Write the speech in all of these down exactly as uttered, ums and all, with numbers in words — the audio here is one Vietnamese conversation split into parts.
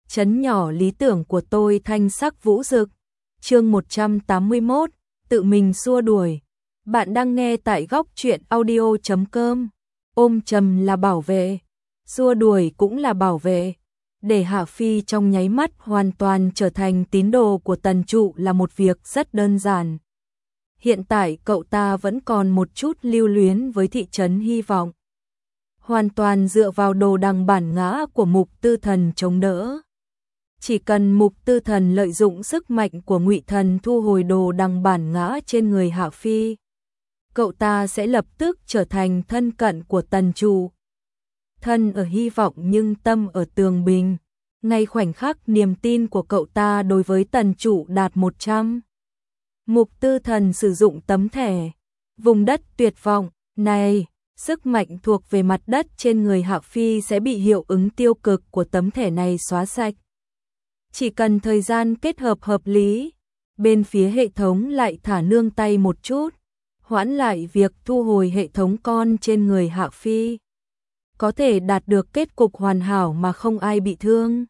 trấn nhỏ lý tưởng của tôi thanh sắc vũ rực. Chương một trăm tám mươi mốt, tự mình xua đuổi. Bạn đang nghe tại góc truyện audio chấm com. Ôm chầm là bảo vệ, xua đuổi cũng là bảo vệ. Để Hạ Phi trong nháy mắt hoàn toàn trở thành tín đồ của Tần Trụ là một việc rất đơn giản. Hiện tại cậu ta vẫn còn một chút lưu luyến với thị trấn hy vọng. Hoàn toàn dựa vào đồ đằng bản ngã của Mục Tư Thần chống đỡ. Chỉ cần Mục Tư Thần lợi dụng sức mạnh của Ngụy Thần thu hồi đồ đằng bản ngã trên người Hạ Phi, cậu ta sẽ lập tức trở thành thân cận của Tần Trụ. Thân ở hy vọng nhưng tâm ở tường bình. Ngay khoảnh khắc niềm tin của cậu ta đối với Tần Trụ đạt một trăm. Mục Tư Thần sử dụng tấm thẻ vùng đất tuyệt vọng này, sức mạnh thuộc về mặt đất trên người Hạ Phi sẽ bị hiệu ứng tiêu cực của tấm thẻ này xóa sạch. Chỉ cần thời gian kết hợp hợp lý, bên phía hệ thống lại thả nương tay một chút, hoãn lại việc thu hồi hệ thống con trên người Hạ Phi, có thể đạt được kết cục hoàn hảo mà không ai bị thương.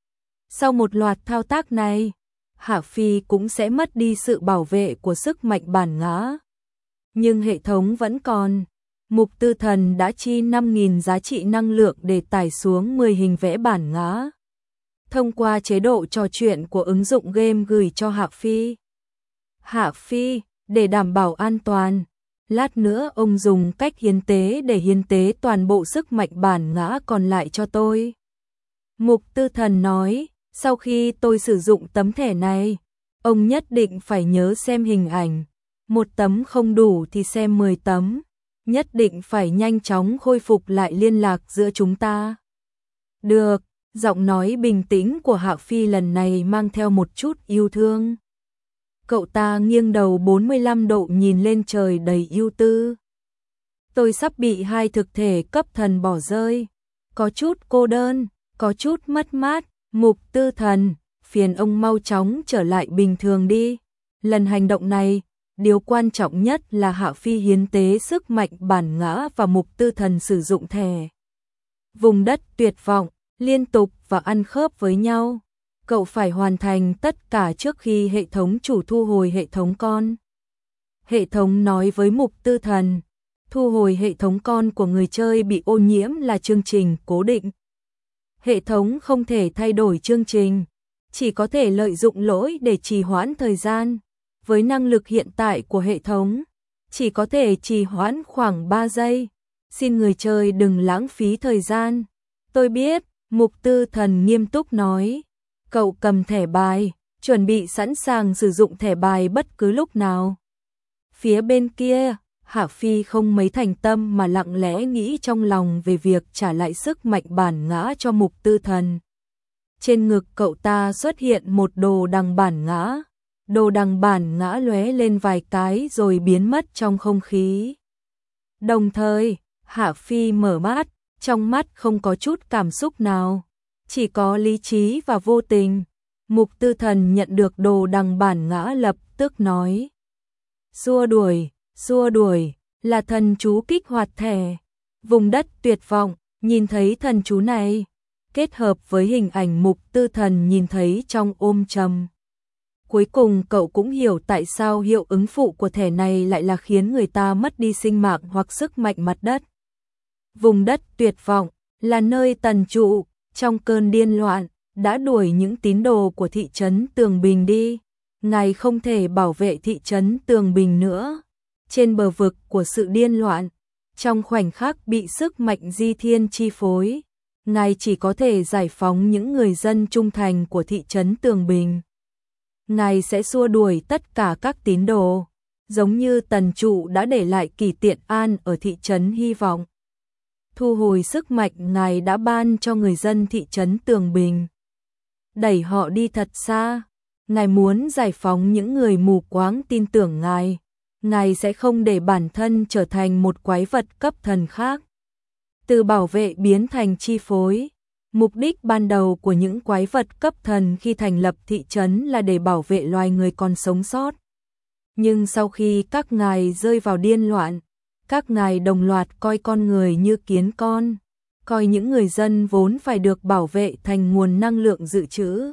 Sau một loạt thao tác này, Hạ Phi cũng sẽ mất đi sự bảo vệ của sức mạnh bản ngã. Nhưng hệ thống vẫn còn. Mục Tư Thần đã chi năm nghìn giá trị năng lượng để tải xuống mười hình vẽ bản ngã, thông qua chế độ trò chuyện của ứng dụng game gửi cho Hạ Phi. Hạ Phi, để đảm bảo an toàn, lát nữa ông dùng cách hiến tế để hiến tế toàn bộ sức mạnh bản ngã còn lại cho tôi. Mục Tư Thần nói, sau khi tôi sử dụng tấm thẻ này, ông nhất định phải nhớ xem hình ảnh. Một tấm không đủ thì xem mười tấm. Nhất định phải nhanh chóng khôi phục lại liên lạc giữa chúng ta. Được, giọng nói bình tĩnh của Hạ Phi lần này mang theo một chút yêu thương. Cậu ta nghiêng đầu bốn mươi lăm độ nhìn lên trời đầy ưu tư. Tôi sắp bị hai thực thể cấp thần bỏ rơi. Có chút cô đơn, có chút mất mát. Mục Tư Thần, phiền ông mau chóng trở lại bình thường đi. Lần hành động này, điều quan trọng nhất là Hạ Phi hiến tế sức mạnh bản ngã và Mục Tư Thần sử dụng thẻ vùng đất tuyệt vọng, liên tục và ăn khớp với nhau. Cậu phải hoàn thành tất cả trước khi hệ thống chủ thu hồi hệ thống con. Hệ thống nói với Mục Tư Thần, thu hồi hệ thống con của người chơi bị ô nhiễm là chương trình cố định. Hệ thống không thể thay đổi chương trình, chỉ có thể lợi dụng lỗi để trì hoãn thời gian. Với năng lực hiện tại của hệ thống, chỉ có thể trì hoãn khoảng ba giây. Xin người chơi đừng lãng phí thời gian. Tôi biết, Mục Tư Thần nghiêm túc nói. Cậu cầm thẻ bài, chuẩn bị sẵn sàng sử dụng thẻ bài bất cứ lúc nào. Phía bên kia, Hạ Phi không mấy thành tâm mà lặng lẽ nghĩ trong lòng về việc trả lại sức mạnh bản ngã cho Mục Tư Thần. Trên ngực cậu ta xuất hiện một đồ đằng bản ngã. Đồ đằng bản ngã lóe lên vài cái rồi biến mất trong không khí. Đồng thời, Hạ Phi mở mắt, trong mắt không có chút cảm xúc nào, chỉ có lý trí và vô tình. Mục Tư Thần nhận được đồ đằng bản ngã lập tức nói. Xua đuổi, xua đuổi, là thần chú kích hoạt thẻ vùng đất tuyệt vọng. Nhìn thấy thần chú này, kết hợp với hình ảnh Mục Tư Thần nhìn thấy trong ôm trầm. Cuối cùng cậu cũng hiểu tại sao hiệu ứng phụ của thẻ này lại là khiến người ta mất đi sinh mạng hoặc sức mạnh mặt đất. Vùng đất tuyệt vọng là nơi Tần Trụ, trong cơn điên loạn, đã đuổi những tín đồ của thị trấn Tường Bình đi. Ngài không thể bảo vệ thị trấn Tường Bình nữa. Trên bờ vực của sự điên loạn, trong khoảnh khắc bị sức mạnh di thiên chi phối, Ngài chỉ có thể giải phóng những người dân trung thành của thị trấn Tường Bình. Ngài sẽ xua đuổi tất cả các tín đồ, giống như Tần Trụ đã để lại Kỳ Tiện An ở thị trấn hy vọng. Thu hồi sức mạnh Ngài đã ban cho người dân thị trấn Tường Bình. Đẩy họ đi thật xa. Ngài muốn giải phóng những người mù quáng tin tưởng Ngài. Ngài sẽ không để bản thân trở thành một quái vật cấp thần khác. Từ bảo vệ biến thành chi phối. Mục đích ban đầu của những quái vật cấp thần khi thành lập thị trấn là để bảo vệ loài người còn sống sót. Nhưng sau khi các ngài rơi vào điên loạn, các ngài đồng loạt coi con người như kiến con. coi những người dân vốn phải được bảo vệ thành nguồn năng lượng dự trữ.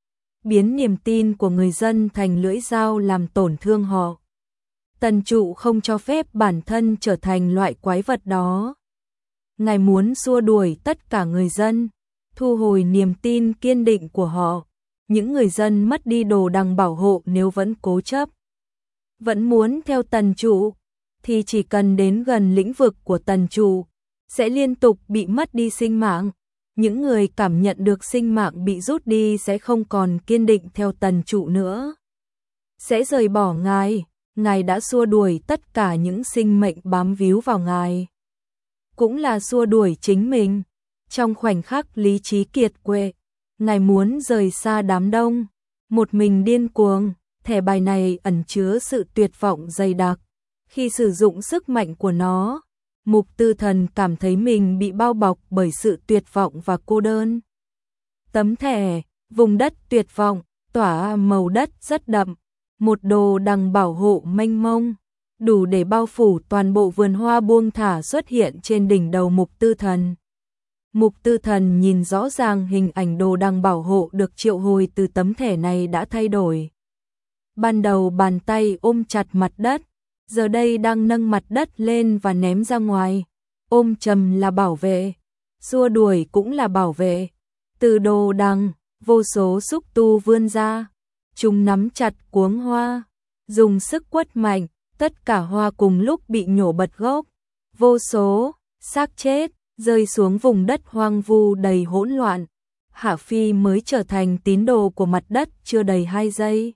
Biến niềm tin của người dân thành lưỡi dao làm tổn thương họ. Tần trụ không cho phép bản thân trở thành loại quái vật đó. Ngài muốn xua đuổi tất cả người dân, thu hồi niềm tin kiên định của họ. Những người dân mất đi đồ đằng bảo hộ nếu vẫn cố chấp. Vẫn muốn theo tần trụ, thì chỉ cần đến gần lĩnh vực của tần trụ, sẽ liên tục bị mất đi sinh mạng. Những người cảm nhận được sinh mạng bị rút đi sẽ không còn kiên định theo tần trụ nữa. Sẽ rời bỏ ngài, ngài đã xua đuổi tất cả những sinh mệnh bám víu vào ngài. Cũng là xua đuổi chính mình. Trong khoảnh khắc lý trí kiệt quệ, ngài muốn rời xa đám đông, một mình điên cuồng. Thẻ bài này ẩn chứa sự tuyệt vọng dày đặc. Khi sử dụng sức mạnh của nó, Mục Tư Thần cảm thấy mình bị bao bọc bởi sự tuyệt vọng và cô đơn. Tấm thẻ, vùng đất tuyệt vọng, tỏa màu đất rất đậm, một đồ đằng bảo hộ mênh mông, đủ để bao phủ toàn bộ vườn hoa buông thả xuất hiện trên đỉnh đầu Mục Tư Thần. Mục Tư Thần nhìn rõ ràng hình ảnh đồ đằng bảo hộ được triệu hồi từ tấm thẻ này đã thay đổi. Ban đầu bàn tay ôm chặt mặt đất, giờ đây đang nâng mặt đất lên và ném ra ngoài. Ôm chầm là bảo vệ, xua đuổi cũng là bảo vệ. Từ đồ đằng, vô số xúc tu vươn ra, chúng nắm chặt cuống hoa, dùng sức quất mạnh, tất cả hoa cùng lúc bị nhổ bật gốc. Vô số xác chết rơi xuống vùng đất hoang vu đầy hỗn loạn. Hạ Phi mới trở thành tín đồ của mặt đất chưa đầy hai giây.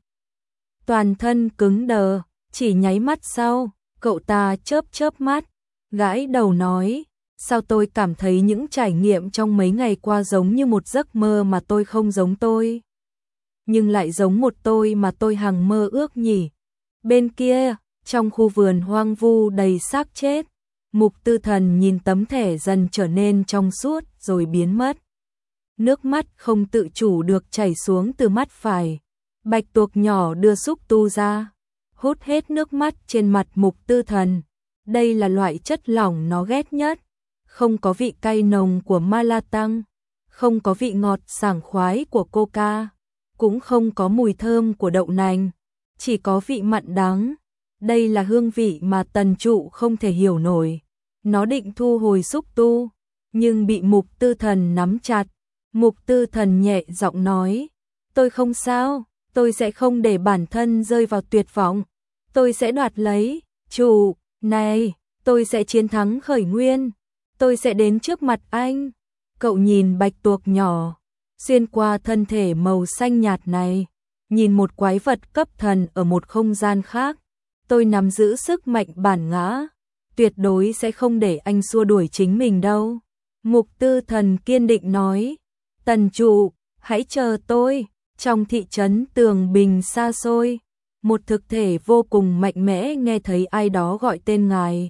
Toàn thân cứng đờ, chỉ nháy mắt sau, cậu ta chớp chớp mắt, gãi đầu nói, sao tôi cảm thấy những trải nghiệm trong mấy ngày qua giống như một giấc mơ mà tôi không giống tôi. Nhưng lại giống một tôi mà tôi hằng mơ ước nhỉ. Bên kia, trong khu vườn hoang vu đầy xác chết, Mục Tư Thần nhìn tấm thẻ dần trở nên trong suốt rồi biến mất. Nước mắt không tự chủ được chảy xuống từ mắt phải. Bạch tuộc nhỏ đưa xúc tu ra, hút hết nước mắt trên mặt Mục Tư Thần. Đây là loại chất lỏng nó ghét nhất. Không có vị cay nồng của ma la tăng, không có vị ngọt sảng khoái của coca, cũng không có mùi thơm của đậu nành, chỉ có vị mặn đắng. Đây là hương vị mà Tần Trụ không thể hiểu nổi. Nó định thu hồi xúc tu, nhưng bị Mục Tư Thần nắm chặt. Mục Tư Thần nhẹ giọng nói, tôi không sao, tôi sẽ không để bản thân rơi vào tuyệt vọng. Tôi sẽ đoạt lấy, Trụ, này, tôi sẽ chiến thắng khởi nguyên. Tôi sẽ đến trước mặt anh. Cậu nhìn bạch tuộc nhỏ, xuyên qua thân thể màu xanh nhạt này, nhìn một quái vật cấp thần ở một không gian khác. Tôi nắm giữ sức mạnh bản ngã, tuyệt đối sẽ không để anh xua đuổi chính mình đâu. Mục Tư Thần kiên định nói, Tần Trụ, hãy chờ tôi. Trong thị trấn Tường Bình xa xôi, một thực thể vô cùng mạnh mẽ nghe thấy ai đó gọi tên ngài.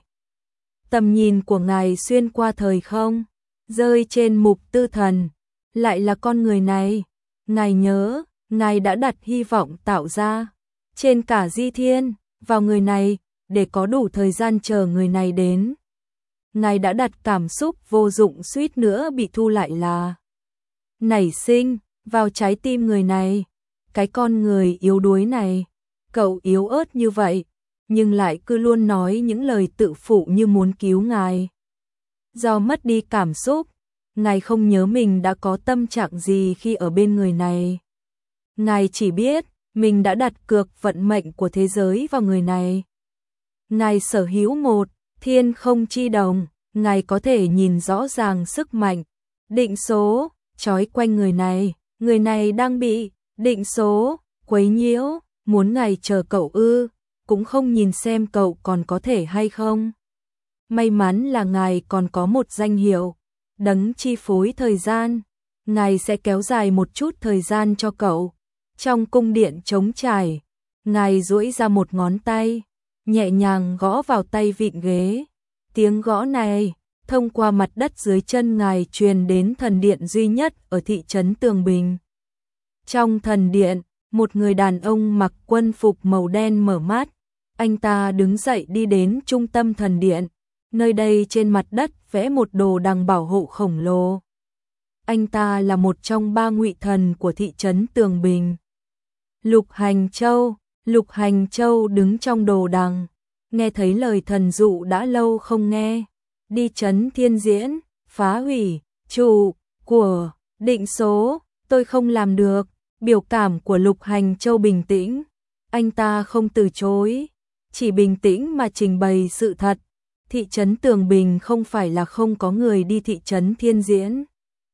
Tầm nhìn của ngài xuyên qua thời không, rơi trên Mục Tư Thần. Lại là con người này. Ngài nhớ, ngài đã đặt hy vọng tạo ra trên cả di thiên vào người này để có đủ thời gian chờ người này đến. Ngài đã đặt cảm xúc vô dụng suýt nữa bị thu lại là nảy sinh vào trái tim người này. Cái con người yếu đuối này, cậu yếu ớt như vậy, nhưng lại cứ luôn nói những lời tự phụ như muốn cứu ngài. Do mất đi cảm xúc, ngài không nhớ mình đã có tâm trạng gì khi ở bên người này. Ngài chỉ biết mình đã đặt cược vận mệnh của thế giới vào người này. Ngài sở hữu một thiên không chi đồng, ngài có thể nhìn rõ ràng sức mạnh, định số trói quanh người này. Người này đang bị định số quấy nhiễu, muốn ngài chờ cậu ư, cũng không nhìn xem cậu còn có thể hay không. May mắn là ngài còn có một danh hiệu, đấng chi phối thời gian. Ngài sẽ kéo dài một chút thời gian cho cậu. Trong cung điện trống trải, ngài duỗi ra một ngón tay, nhẹ nhàng gõ vào tay vịn ghế. Tiếng gõ này, thông qua mặt đất dưới chân ngài truyền đến thần điện duy nhất ở thị trấn Tường Bình. Trong thần điện, một người đàn ông mặc quân phục màu đen mở mắt. Anh ta đứng dậy đi đến trung tâm thần điện. Nơi đây trên mặt đất vẽ một đồ đằng bảo hộ khổng lồ. Anh ta là một trong ba ngụy thần của thị trấn Tường Bình. Lục Hành Châu, Lục Hành Châu đứng trong đồ đằng, nghe thấy lời thần dụ đã lâu không nghe. Đi trấn Thiên Diễn, phá hủy, trụ, của, định số, tôi không làm được. Biểu cảm của Lục Hành Châu bình tĩnh, anh ta không từ chối, chỉ bình tĩnh mà trình bày sự thật. Thị trấn Tường Bình không phải là không có người đi thị trấn Thiên Diễn.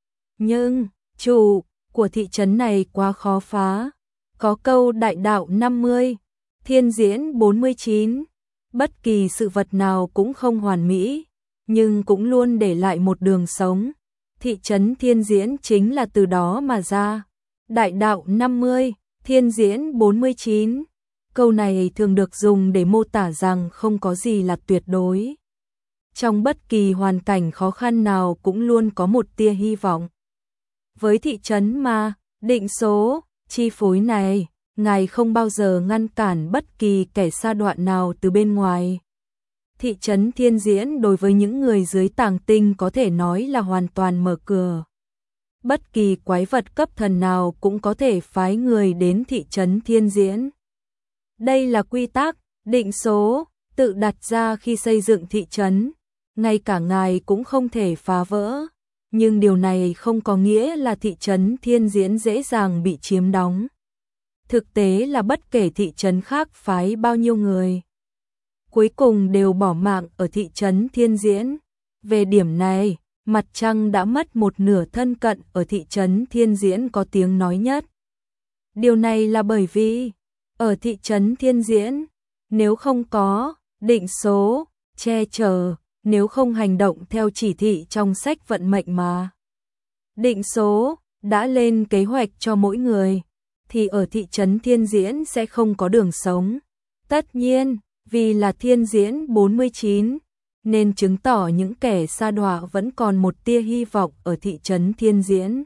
Nhưng, trụ của thị trấn này quá khó phá. Có câu đại đạo năm mươi, thiên diễn bốn mươi chín. Bất kỳ sự vật nào cũng không hoàn mỹ, nhưng cũng luôn để lại một đường sống. Thị trấn Thiên Diễn chính là từ đó mà ra. Đại đạo năm mươi, thiên diễn bốn mươi chín. Câu này thường được dùng để mô tả rằng không có gì là tuyệt đối. Trong bất kỳ hoàn cảnh khó khăn nào cũng luôn có một tia hy vọng. Với thị trấn mà, định số, chi phối này, ngài không bao giờ ngăn cản bất kỳ kẻ sa đoạn nào từ bên ngoài. Thị trấn Thiên Diễn đối với những người dưới tàng tinh có thể nói là hoàn toàn mở cửa. Bất kỳ quái vật cấp thần nào cũng có thể phái người đến thị trấn Thiên Diễn. Đây là quy tắc, định số, tự đặt ra khi xây dựng thị trấn. Ngay cả ngài cũng không thể phá vỡ. Nhưng điều này không có nghĩa là thị trấn Thiên Diễn dễ dàng bị chiếm đóng. Thực tế là bất kể thị trấn khác phái bao nhiêu người, cuối cùng đều bỏ mạng ở thị trấn Thiên Diễn. Về điểm này, Mặt Trăng đã mất một nửa thân cận ở thị trấn Thiên Diễn có tiếng nói nhất. Điều này là bởi vì, ở thị trấn Thiên Diễn, nếu không có định số, che chở, nếu không hành động theo chỉ thị trong sách vận mệnh mà định số đã lên kế hoạch cho mỗi người, thì ở thị trấn Thiên Diễn sẽ không có đường sống. Tất nhiên, vì là Thiên Diễn bốn mươi chín, nên chứng tỏ những kẻ sa đọa vẫn còn một tia hy vọng ở thị trấn Thiên Diễn.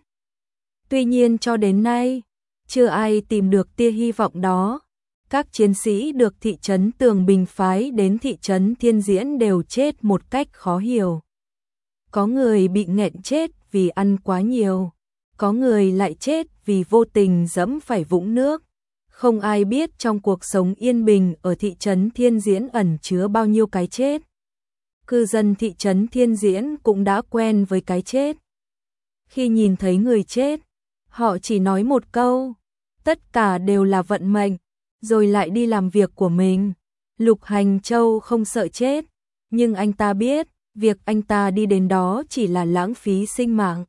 Tuy nhiên cho đến nay, chưa ai tìm được tia hy vọng đó. Các chiến sĩ được thị trấn Tường Bình phái đến thị trấn Thiên Diễn đều chết một cách khó hiểu. Có người bị nghẹn chết vì ăn quá nhiều, có người lại chết vì vô tình dẫm phải vũng nước. Không ai biết trong cuộc sống yên bình ở thị trấn Thiên Diễn ẩn chứa bao nhiêu cái chết. Cư dân thị trấn Thiên Diễn cũng đã quen với cái chết. Khi nhìn thấy người chết, họ chỉ nói một câu, tất cả đều là vận mệnh, rồi lại đi làm việc của mình. Lục Hành Châu không sợ chết, nhưng anh ta biết, việc anh ta đi đến đó chỉ là lãng phí sinh mạng,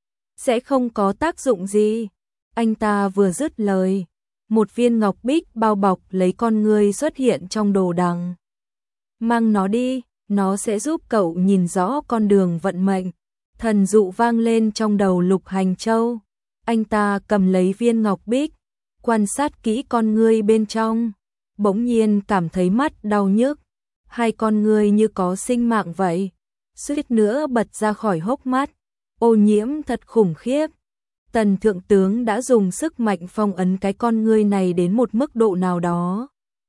sẽ không có tác dụng gì. Anh ta vừa dứt lời, một viên ngọc bích bao bọc lấy con ngươi xuất hiện trong đồ đằng. Mang nó đi, nó sẽ giúp cậu nhìn rõ con đường vận mệnh. Thần dụ vang lên trong đầu Lục Hành Châu. Anh ta cầm lấy viên ngọc bích, quan sát kỹ con ngươi bên trong, bỗng nhiên cảm thấy mắt đau nhức, hai con ngươi như có sinh mạng vậy, suýt nữa bật ra khỏi hốc mắt. Ô nhiễm thật khủng khiếp. Tần thượng tướng đã dùng sức mạnh phong ấn cái con ngươi này đến một mức độ nào đó,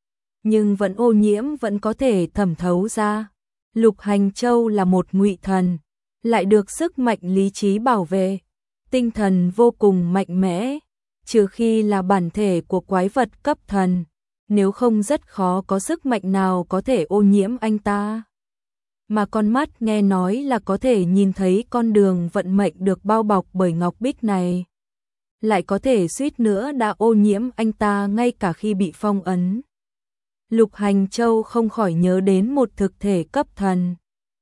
nhưng vẫn ô nhiễm vẫn có thể thẩm thấu ra. Lục Hành Châu là một ngụy thần, lại được sức mạnh lý trí bảo vệ, tinh thần vô cùng mạnh mẽ, trừ khi là bản thể của quái vật cấp thần, nếu không rất khó có sức mạnh nào có thể ô nhiễm anh ta. Mà con mắt nghe nói là có thể nhìn thấy con đường vận mệnh được bao bọc bởi ngọc bích này, lại có thể suýt nữa đã ô nhiễm anh ta ngay cả khi bị phong ấn. Lục Hành Châu không khỏi nhớ đến một thực thể cấp thần.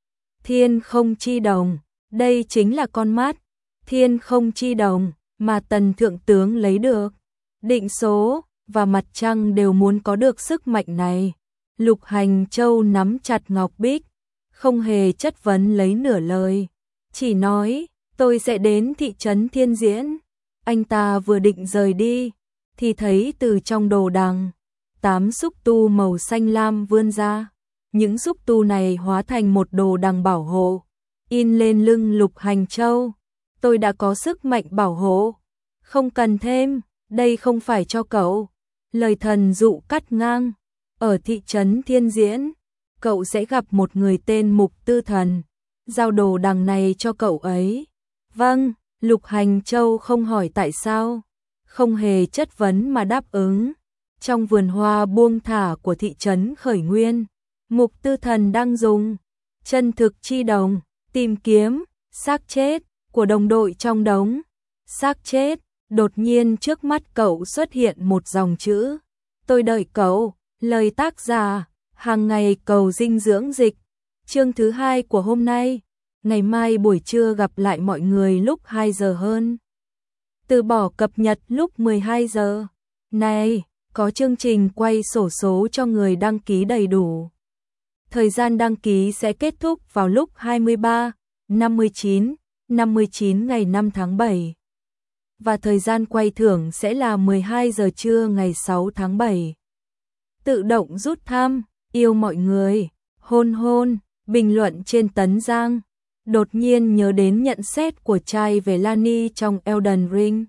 Thiên Không Chi Đồng, đây chính là con mắt Thiên Không Chi Đồng mà Tần thượng tướng lấy được. Định số và Mặt Trăng đều muốn có được sức mạnh này. Lục Hành Châu nắm chặt ngọc bích, không hề chất vấn lấy nửa lời, chỉ nói, tôi sẽ đến thị trấn Thiên Diễn. Anh ta vừa định rời đi, thì thấy từ trong đồ đằng, tám xúc tu màu xanh lam vươn ra. Những xúc tu này hóa thành một đồ đằng bảo hộ, in lên lưng Lục Hành Châu. Tôi đã có sức mạnh bảo hộ, không cần thêm, đây không phải cho cậu. Lời thần dụ cắt ngang, ở thị trấn Thiên Diễn, cậu sẽ gặp một người tên Mục Tư Thần, giao đồ đằng này cho cậu ấy. Vâng, Lục Hành Châu không hỏi tại sao, không hề chất vấn mà đáp ứng. Trong vườn hoa buông thả của thị trấn Khởi Nguyên, Mục Tư Thần đang dùng chân thực chi đồng tìm kiếm xác chết của đồng đội trong đống xác chết. Đột nhiên trước mắt cậu xuất hiện một dòng chữ: tôi đợi cậu. Lời tác giả: hàng ngày cầu dinh dưỡng dịch. Chương thứ hai của hôm nay. Ngày mai buổi trưa gặp lại mọi người lúc hai giờ hơn. Từ bỏ cập nhật lúc mười hai giờ. Này, có chương trình quay xổ số cho người đăng ký đầy đủ. Thời gian đăng ký sẽ kết thúc vào lúc hai mươi ba, năm mươi chín, năm mươi chín ngày năm tháng bảy. Và thời gian quay thưởng sẽ là mười hai giờ trưa ngày sáu tháng bảy. Tự động rút thăm, yêu mọi người, hôn hôn, bình luận trên Tấn Giang. Đột nhiên nhớ đến nhận xét của trai về Lani trong Elden Ring.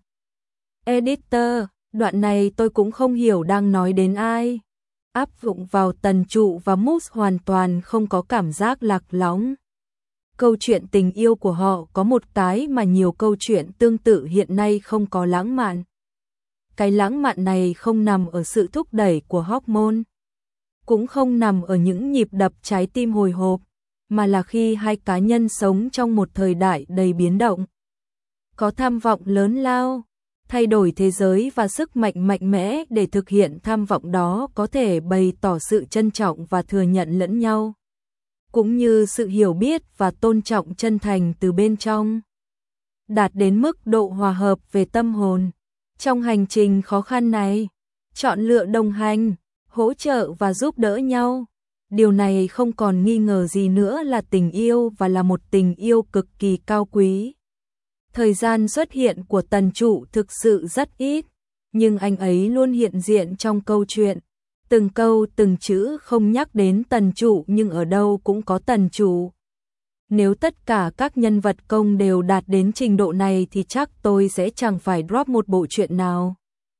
Editor, đoạn này tôi cũng không hiểu đang nói đến ai. Áp dụng vào Tần Trụ và Moose hoàn toàn không có cảm giác lạc lõng. Câu chuyện tình yêu của họ có một cái mà nhiều câu chuyện tương tự hiện nay không có: lãng mạn. Cái lãng mạn này không nằm ở sự thúc đẩy của hormone, cũng không nằm ở những nhịp đập trái tim hồi hộp, mà là khi hai cá nhân sống trong một thời đại đầy biến động, có tham vọng lớn lao, thay đổi thế giới và sức mạnh mạnh mẽ để thực hiện tham vọng đó, có thể bày tỏ sự trân trọng và thừa nhận lẫn nhau, cũng như sự hiểu biết và tôn trọng chân thành từ bên trong, đạt đến mức độ hòa hợp về tâm hồn. Trong hành trình khó khăn này, chọn lựa đồng hành, hỗ trợ và giúp đỡ nhau. Điều này không còn nghi ngờ gì nữa là tình yêu, và là một tình yêu cực kỳ cao quý. Thời gian xuất hiện của Tần Trụ thực sự rất ít, nhưng anh ấy luôn hiện diện trong câu chuyện. Từng câu từng chữ không nhắc đến Tần Trụ nhưng ở đâu cũng có Tần Trụ. Nếu tất cả các nhân vật công đều đạt đến trình độ này thì chắc tôi sẽ chẳng phải drop một bộ truyện nào.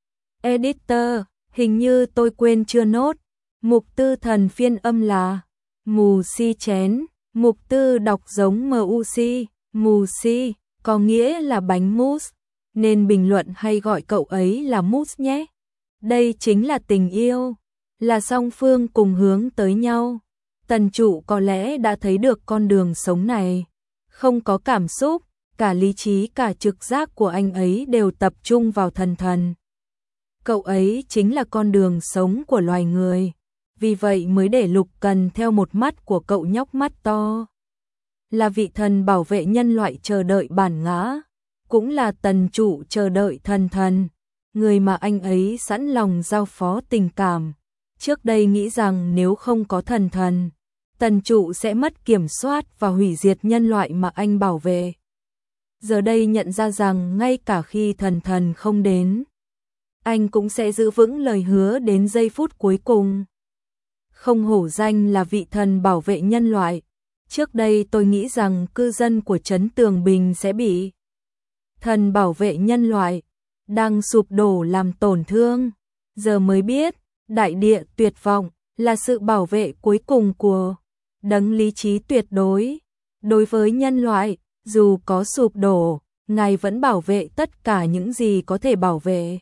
Editor, hình như tôi quên chưa nốt. Mục Tư Thần phiên âm là mù si chén. Mục Tư đọc giống em u xê, mù si, có nghĩa là bánh mousse, nên bình luận hay gọi cậu ấy là mousse nhé. Đây chính là tình yêu, là song phương cùng hướng tới nhau. Tần Trụ có lẽ đã thấy được con đường sống này, không có cảm xúc, cả lý trí cả trực giác của anh ấy đều tập trung vào thần thần. Cậu ấy chính là con đường sống của loài người, vì vậy mới để Lục Cần theo một mắt của cậu nhóc mắt to. Là vị thần bảo vệ nhân loại chờ đợi bản ngã, cũng là Tần Trụ chờ đợi thần thần, người mà anh ấy sẵn lòng giao phó tình cảm. Trước đây nghĩ rằng nếu không có thần thần, Tần Trụ sẽ mất kiểm soát và hủy diệt nhân loại mà anh bảo vệ. Giờ đây nhận ra rằng ngay cả khi thần thần không đến, anh cũng sẽ giữ vững lời hứa đến giây phút cuối cùng. Không hổ danh là vị thần bảo vệ nhân loại. Trước đây tôi nghĩ rằng cư dân của trấn Tường Bình sẽ bị thần bảo vệ nhân loại đang sụp đổ làm tổn thương. Giờ mới biết, đại địa tuyệt vọng là sự bảo vệ cuối cùng của đấng lý trí tuyệt đối. Đối với nhân loại, dù có sụp đổ, Ngài vẫn bảo vệ tất cả những gì có thể bảo vệ.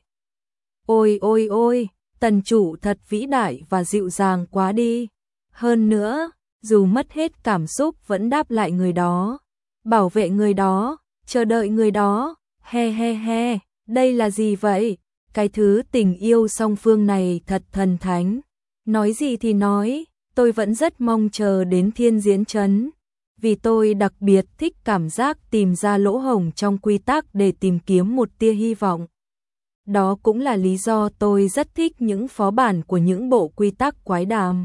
Ôi ôi ôi, Tần Trụ thật vĩ đại và dịu dàng quá đi. Hơn nữa, dù mất hết cảm xúc vẫn đáp lại người đó, bảo vệ người đó, chờ đợi người đó. He he he, đây là gì vậy? Cái thứ tình yêu song phương này thật thần thánh. Nói gì thì nói, tôi vẫn rất mong chờ đến Thiên Diễn Trấn, vì tôi đặc biệt thích cảm giác tìm ra lỗ hổng trong quy tắc để tìm kiếm một tia hy vọng. Đó cũng là lý do tôi rất thích những phó bản của những bộ quy tắc quái đàm.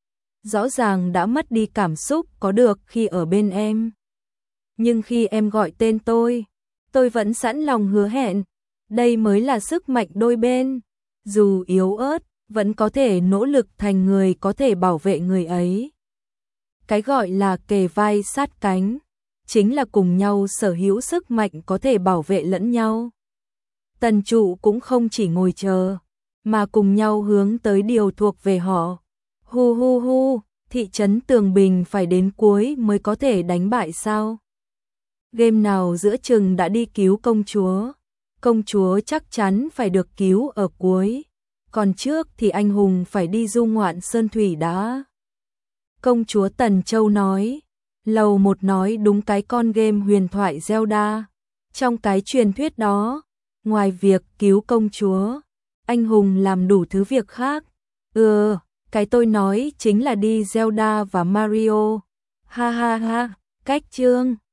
Rõ ràng đã mất đi cảm xúc có được khi ở bên em, nhưng khi em gọi tên tôi, tôi vẫn sẵn lòng hứa hẹn. Đây mới là sức mạnh đôi bên. Dù yếu ớt, vẫn có thể nỗ lực thành người có thể bảo vệ người ấy. Cái gọi là kề vai sát cánh, chính là cùng nhau sở hữu sức mạnh có thể bảo vệ lẫn nhau. Tần Trụ cũng không chỉ ngồi chờ, mà cùng nhau hướng tới điều thuộc về họ. Hu hu hu, thị trấn Tường Bình phải đến cuối mới có thể đánh bại sao? Game nào giữa chừng đã đi cứu công chúa, công chúa chắc chắn phải được cứu ở cuối, còn trước thì anh hùng phải đi du ngoạn sơn thủy đã. Công chúa Tần Châu nói, lầu một nói đúng cái con game huyền thoại Zelda. Trong cái truyền thuyết đó, ngoài việc cứu công chúa, anh hùng làm đủ thứ việc khác. Ừ, cái tôi nói chính là đi Zelda và Mario. Ha ha ha, cách chương.